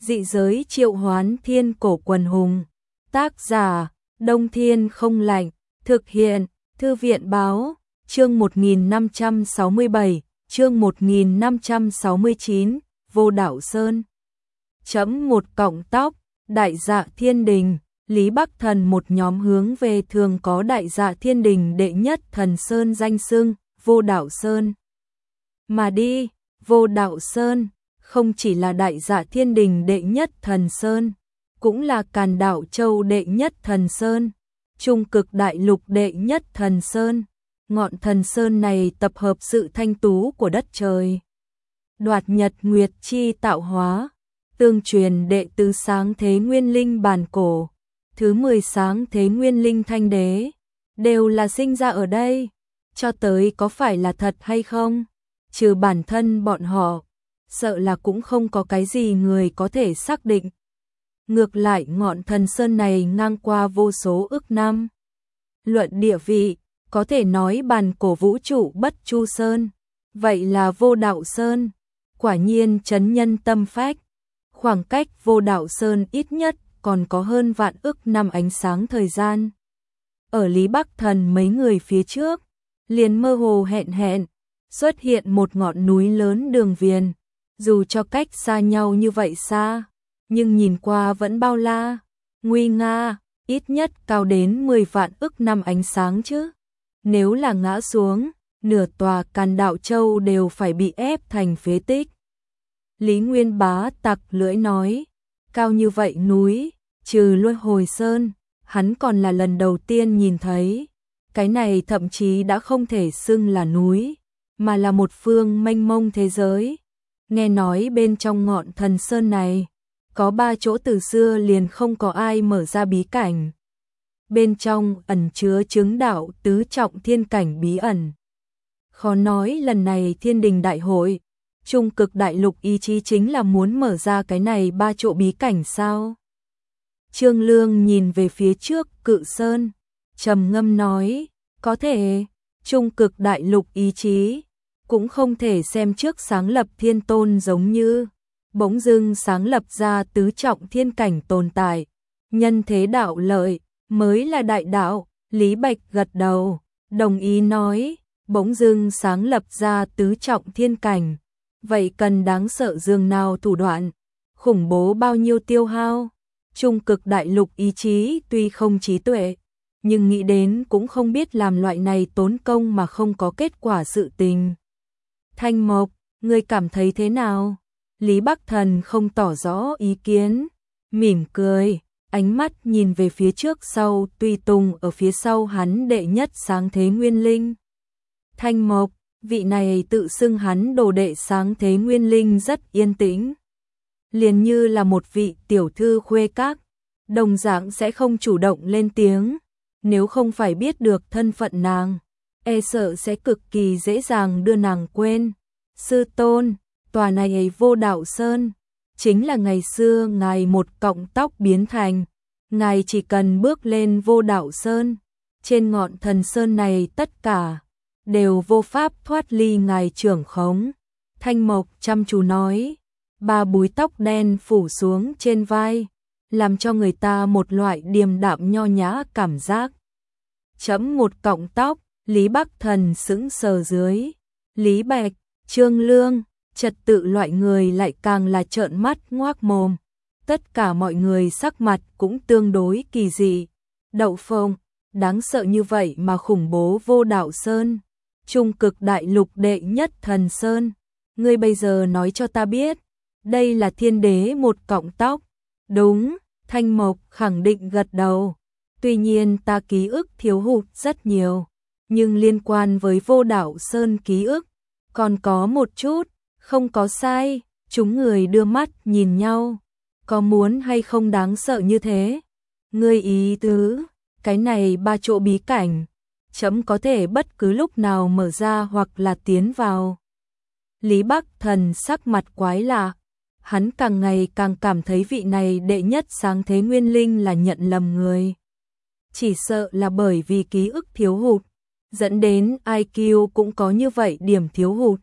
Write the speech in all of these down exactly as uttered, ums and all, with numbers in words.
Dị giới triệu hoán thiên cổ quần hùng. Tác giả, Đông Thiên không lạnh. Thực hiện, Thư viện báo, chương một nghìn năm trăm sáu mươi bảy, chương một nghìn năm trăm sáu mươi chín, Vô Đạo Sơn. Chấm một cọng tóc, Đại Dạ Thiên Đình. Lý Bắc Thần một nhóm hướng về thường có Đại Dạ Thiên Đình đệ nhất thần sơn danh xưng, Vô Đạo Sơn. Mà đi, Vô Đạo Sơn, không chỉ là Đại Dạ Thiên Đình đệ nhất thần sơn, cũng là Càn Đạo Châu đệ nhất thần sơn, Trung Cực Đại Lục đệ nhất thần sơn. Ngọn thần sơn này tập hợp sự thanh tú của đất trời. Đoạt nhật nguyệt chi tạo hóa, tương truyền đệ tứ sáng thế nguyên linh bản cổ, thứ mười sáng thế nguyên linh thanh đế, đều là sinh ra ở đây. Cho tới có phải là thật hay không, trừ bản thân bọn họ, sợ là cũng không có cái gì người có thể xác định. Ngược lại ngọn thần sơn này ngang qua vô số ức năm. Luận địa vị, có thể nói bản cổ vũ trụ bất chu sơn, vậy là Vô Đạo Sơn, quả nhiên chấn nhân tâm phách. Khoảng cách Vô Đạo Sơn ít nhất còn có hơn vạn ức năm ánh sáng thời gian. Ở Lý Bắc Thần mấy người phía trước, liền mơ hồ hẹn hẹn, xuất hiện một ngọn núi lớn đường viền, dù cho cách xa nhau như vậy xa, nhưng nhìn qua vẫn bao la, nguy nga, ít nhất cao đến mười vạn ức năm ánh sáng chứ. Nếu là ngã xuống, nửa tòa Càn Đạo Châu đều phải bị ép thành phế tích. Lý Nguyên Bá tặc lưỡi nói, cao như vậy núi, trừ Luân Hồi Sơn, hắn còn là lần đầu tiên nhìn thấy. Cái này thậm chí đã không thể xưng là núi, mà là một phương mênh mông thế giới. Nghe nói bên trong ngọn thần sơn này, có ba chỗ từ xưa liền không có ai mở ra bí cảnh. Bên trong ẩn chứa chứng đạo tứ trọng thiên cảnh bí ẩn. Khó nói lần này Thiên Đình Đại hội, Trung Cực Đại Lục ý chí chính là muốn mở ra cái này ba chỗ bí cảnh sao? Trương Lương nhìn về phía trước Cự Sơn, trầm ngâm nói, có thể, Trung Cực Đại Lục ý chí, cũng không thể xem trước sáng lập thiên tôn giống như, bỗng dưng sáng lập ra tứ trọng thiên cảnh tồn tại, nhân thế đạo lợi, mới là đại đạo. Lý Bạch gật đầu, đồng ý nói, bỗng dưng sáng lập ra tứ trọng thiên cảnh, vậy cần đáng sợ dường nào thủ đoạn, khủng bố bao nhiêu tiêu hao. Trung Cực Đại Lục ý chí tuy không trí tuệ, nhưng nghĩ đến cũng không biết làm loại này tốn công mà không có kết quả sự tình. Thanh Mộc, ngươi cảm thấy thế nào? Lý Bắc Thần không tỏ rõ ý kiến, mỉm cười, ánh mắt nhìn về phía trước sau tùy tùng ở phía sau hắn đệ nhất sáng thế nguyên linh. Thanh Mộc, vị này tự xưng hắn đồ đệ sáng thế nguyên linh rất yên tĩnh. Liền như là một vị tiểu thư khuê các, đồng dạng sẽ không chủ động lên tiếng, nếu không phải biết được thân phận nàng, e sợ sẽ cực kỳ dễ dàng đưa nàng quên. Sư tôn, tòa này ấy Vô Đạo Sơn, chính là ngày xưa ngài một cọng tóc biến thành, ngài chỉ cần bước lên Vô Đạo Sơn, trên ngọn thần sơn này tất cả đều vô pháp thoát ly ngài trưởng khống. Thanh Mộc chăm chú nói, ba búi tóc đen phủ xuống trên vai, làm cho người ta một loại điềm đạm nho nhã cảm giác. Chấm một cọng tóc, Lý Bắc Thần sững sờ dưới. Lý Bạch, Trương Lương, trật tự loại người lại càng là trợn mắt ngoác mồm. Tất cả mọi người sắc mặt cũng tương đối kỳ dị. Đậu Phộng, đáng sợ như vậy mà khủng bố Vô Đạo Sơn, Trung Cực Đại Lục đệ nhất thần sơn. Ngươi bây giờ nói cho ta biết, đây là thiên đế một cọng tóc. Đúng, Thanh Mộc khẳng định gật đầu. Tuy nhiên ta ký ức thiếu hụt rất nhiều, nhưng liên quan với Vô Đạo Sơn ký ức, còn có một chút, không có sai. Chúng người đưa mắt nhìn nhau, có muốn hay không đáng sợ như thế? Ngươi ý tứ, cái này ba chỗ bí cảnh, chấm có thể bất cứ lúc nào mở ra hoặc là tiến vào. Lý Bắc Thần sắc mặt quái lạ, hắn càng ngày càng cảm thấy vị này đệ nhất sáng thế nguyên linh là nhận lầm người. Chỉ sợ là bởi vì ký ức thiếu hụt, dẫn đến i kiu cũng có như vậy điểm thiếu hụt.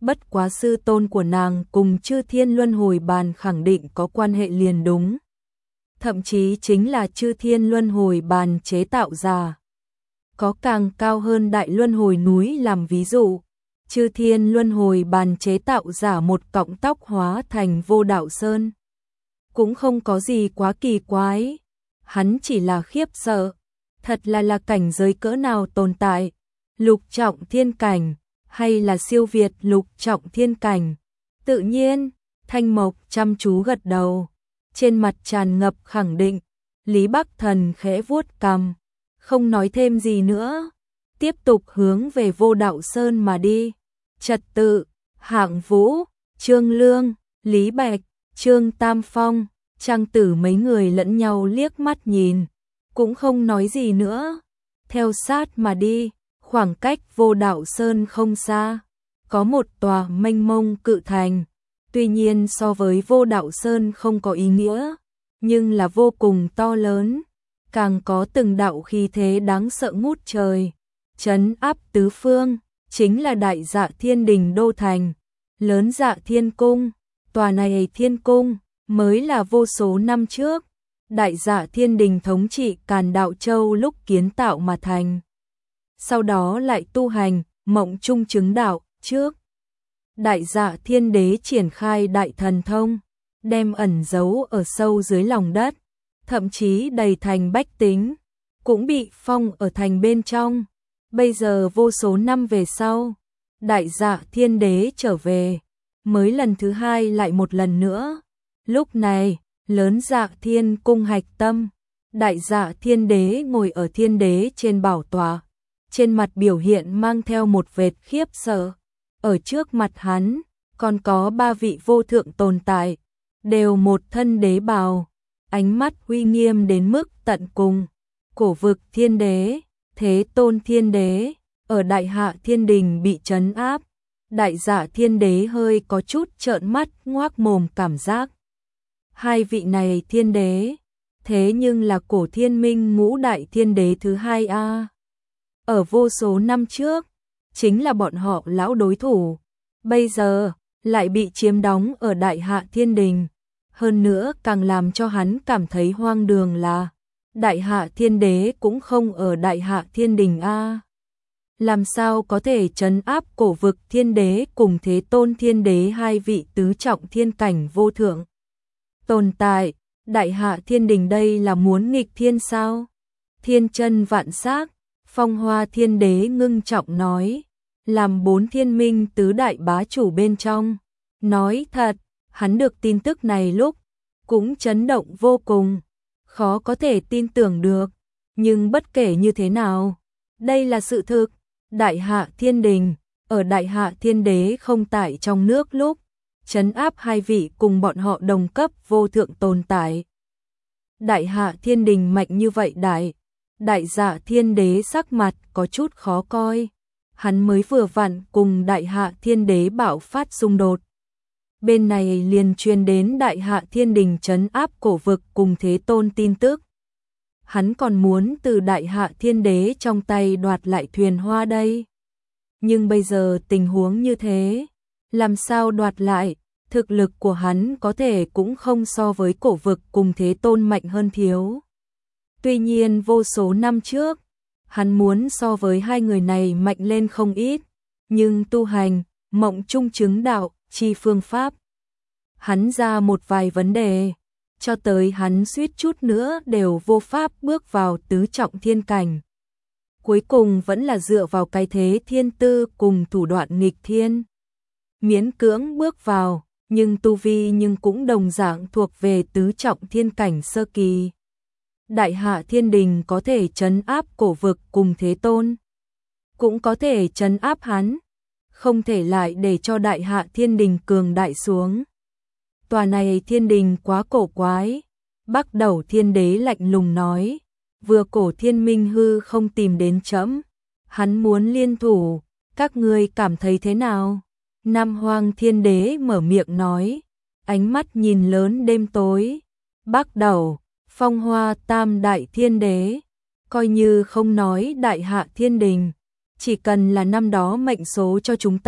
bất quá sư tôn của nàng cùng Chư Thiên Luân Hồi Bàn khẳng định có quan hệ liền đúng. Thậm chí chính là Chư Thiên Luân Hồi Bàn chế tạo ra. Có càng cao hơn Đại Luân Hồi núi làm ví dụ, Chư Thiên Luân Hồi Bàn chế tạo giả một cọng tóc hóa thành Vô Đạo Sơn. Cũng không có gì quá kỳ quái, hắn chỉ là khiếp sợ, thật là là cảnh giới cỡ nào tồn tại, lục trọng thiên cảnh, hay là siêu việt lục trọng thiên cảnh. Tự nhiên, Thanh Mộc chăm chú gật đầu, trên mặt tràn ngập khẳng định. Lý Bắc Thần khẽ vuốt cằm, không nói thêm gì nữa, tiếp tục hướng về Vô Đạo Sơn mà đi. Trật Tự, Hạng Vũ, Trương Lương, Lý Bạch, Trương Tam Phong, Trang Tử mấy người lẫn nhau liếc mắt nhìn, cũng không nói gì nữa, theo sát mà đi. Khoảng cách Vô Đạo Sơn không xa, có một tòa mênh mông cự thành, tuy nhiên so với Vô Đạo Sơn không có ý nghĩa, nhưng là vô cùng to lớn, càng có từng đạo khí thế đáng sợ ngút trời, trấn áp tứ phương, chính là Đại Dạ Thiên Đình đô thành, Lớn Dạ Thiên Cung. Tòa này Thiên Cung mới là vô số năm trước Đại Dạ Thiên Đình thống trị Càn Đạo Châu lúc kiến tạo mà thành. Sau đó lại tu hành Mộng Trung chứng đạo. Trước Đại Dạ Thiên Đế triển khai đại thần thông, đem ẩn giấu ở sâu dưới lòng đất, thậm chí đầy thành bách tính cũng bị phong ở thành bên trong. Bây giờ vô số năm về sau, Đại Dạ Thiên Đế trở về, mới lần thứ hai lại một lần nữa. Lúc này, Lớn Dạ Thiên Cung hạch tâm, Đại Dạ Thiên Đế ngồi ở Thiên Đế trên bảo tọa, trên mặt biểu hiện mang theo một vệt khiếp sợ. Ở trước mặt hắn, còn có ba vị vô thượng tồn tại, đều một thân đế bào, ánh mắt uy nghiêm đến mức tận cùng. Cổ Vực Thiên Đế, Thế Tôn Thiên Đế, ở Đại Hạ Thiên Đình bị trấn áp. Đại Dạ Thiên Đế hơi có chút trợn mắt ngoác mồm cảm giác. Hai vị này thiên đế, thế nhưng là cổ thiên minh ngũ đại thiên đế thứ hai a. Ở vô số năm trước, chính là bọn họ lão đối thủ, bây giờ lại bị chiếm đóng ở Đại Hạ Thiên Đình. Hơn nữa càng làm cho hắn cảm thấy hoang đường là Đại Hạ Thiên Đế cũng không ở Đại Hạ Thiên Đình a. Làm sao có thể trấn áp Cổ Vực Thiên Đế cùng Thế Tôn Thiên Đế hai vị tứ trọng thiên cảnh vô thượng tồn tại? Đại Hạ Thiên Đình đây là muốn nghịch thiên sao? Thiên chân vạn sắc, Phong Hoa Thiên Đế ngưng trọng nói, làm bốn thiên minh tứ đại bá chủ bên trong. Nói thật, hắn được tin tức này lúc cũng chấn động vô cùng, khó có thể tin tưởng được, nhưng bất kể như thế nào, đây là sự thực. Đại Hạ Thiên Đình, ở Đại Hạ Thiên Đế không tại trong nước lúc, trấn áp hai vị cùng bọn họ đồng cấp vô thượng tồn tại. Đại Hạ Thiên Đình mạnh như vậy đại, Đại Dạ Thiên Đế sắc mặt có chút khó coi, hắn mới vừa vặn cùng Đại Hạ Thiên Đế bạo phát xung đột. Bên này liền truyền đến Đại Hạ Thiên Đình trấn áp Cổ Vực cùng Thế Tôn tin tức. Hắn còn muốn từ Đại Hạ Thiên Đế trong tay đoạt lại thuyền hoa đây. Nhưng bây giờ tình huống như thế, làm sao đoạt lại? Thực lực của hắn có thể cũng không so với Cổ Vực cùng Thế Tôn mạnh hơn thiếu. Tuy nhiên vô số năm trước, hắn muốn so với hai người này mạnh lên không ít, nhưng tu hành, mộng trung chứng đạo, chi phương pháp, hắn ra một vài vấn đề, cho tới hắn suýt chút nữa đều vô pháp bước vào tứ trọng thiên cảnh. Cuối cùng vẫn là dựa vào cái thế thiên tư cùng thủ đoạn nghịch thiên, miễn cưỡng bước vào, nhưng tu vi nhưng cũng đồng dạng thuộc về tứ trọng thiên cảnh sơ kỳ. Đại Hạ Thiên Đình có thể trấn áp Cổ Vực cùng Thế Tôn, cũng có thể trấn áp hắn, không thể lại để cho Đại Hạ Thiên Đình cường đại xuống. Tòa này Thiên Đình quá cổ quái. Bắc Đầu Thiên Đế lạnh lùng nói, vừa Cổ Thiên Minh hư không tìm đến trẫm, hắn muốn liên thủ, các ngươi cảm thấy thế nào? Nam Hoang Thiên Đế mở miệng nói, ánh mắt nhìn lớn đêm tối. Bắc Đầu, Phong Hoa Tam Đại Thiên Đế, coi như không nói Đại Hạ Thiên Đình, chỉ cần là năm đó mệnh số cho chúng ta,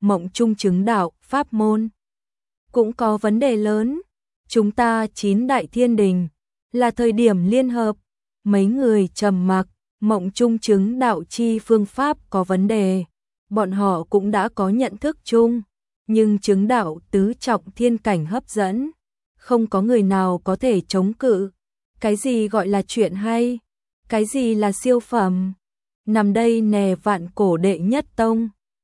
mộng trung chứng đạo, pháp môn cũng có vấn đề lớn. Chúng ta chín đại thiên đình, là thời điểm liên hợp, mấy người trầm mặc, mộng trung chứng đạo chi phương pháp có vấn đề. Bọn họ cũng đã có nhận thức chung, nhưng chứng đạo tứ trọng thiên cảnh hấp dẫn, không có người nào có thể chống cự. Cái gì gọi là chuyện hay? Cái gì là siêu phẩm? Nằm đây nè vạn cổ đệ nhất tông.